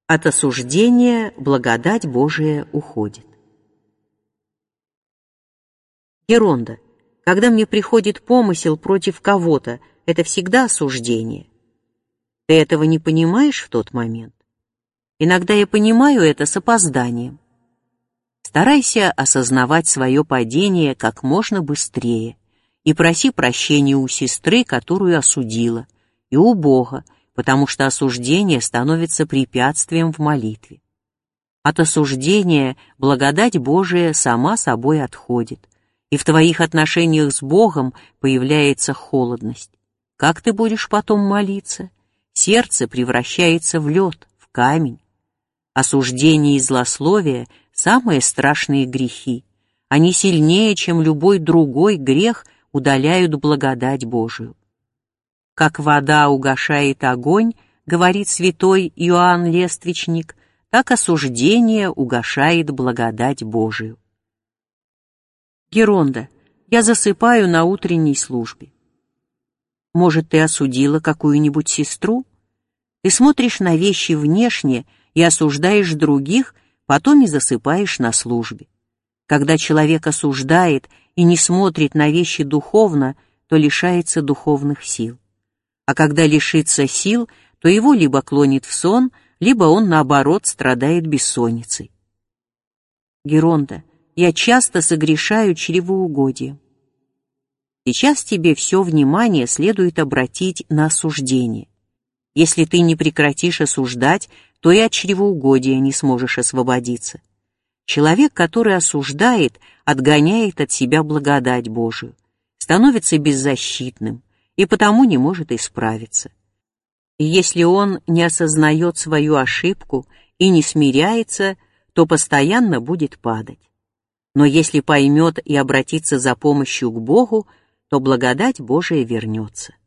От осуждения благодать Божия уходит. Геронда. Когда мне приходит помысел против кого-то, это всегда осуждение. Ты этого не понимаешь в тот момент? Иногда я понимаю это с опозданием. Старайся осознавать свое падение как можно быстрее и проси прощения у сестры, которую осудила, и у Бога, потому что осуждение становится препятствием в молитве. От осуждения благодать Божия сама собой отходит, и в твоих отношениях с Богом появляется холодность. Как ты будешь потом молиться? Сердце превращается в лед, в камень. Осуждение и злословие – самые страшные грехи. Они сильнее, чем любой другой грех, удаляют благодать Божию. Как вода угашает огонь, говорит святой Иоанн Лествичник, так осуждение угашает благодать Божию. Геронда. Я засыпаю на утренней службе. Может, ты осудила какую-нибудь сестру? Ты смотришь на вещи внешне и осуждаешь других, потом и засыпаешь на службе. Когда человек осуждает и не смотрит на вещи духовно, то лишается духовных сил. А когда лишится сил, то его либо клонит в сон, либо он, наоборот, страдает бессонницей. Геронда. Я часто согрешаю чревоугодием. Сейчас тебе все внимание следует обратить на осуждение. Если ты не прекратишь осуждать, то и от чревоугодия не сможешь освободиться. Человек, который осуждает, отгоняет от себя благодать Божию, становится беззащитным и потому не может исправиться. И если он не осознает свою ошибку и не смиряется, то постоянно будет падать. Но если поймет и обратится за помощью к Богу, то благодать Божия вернется.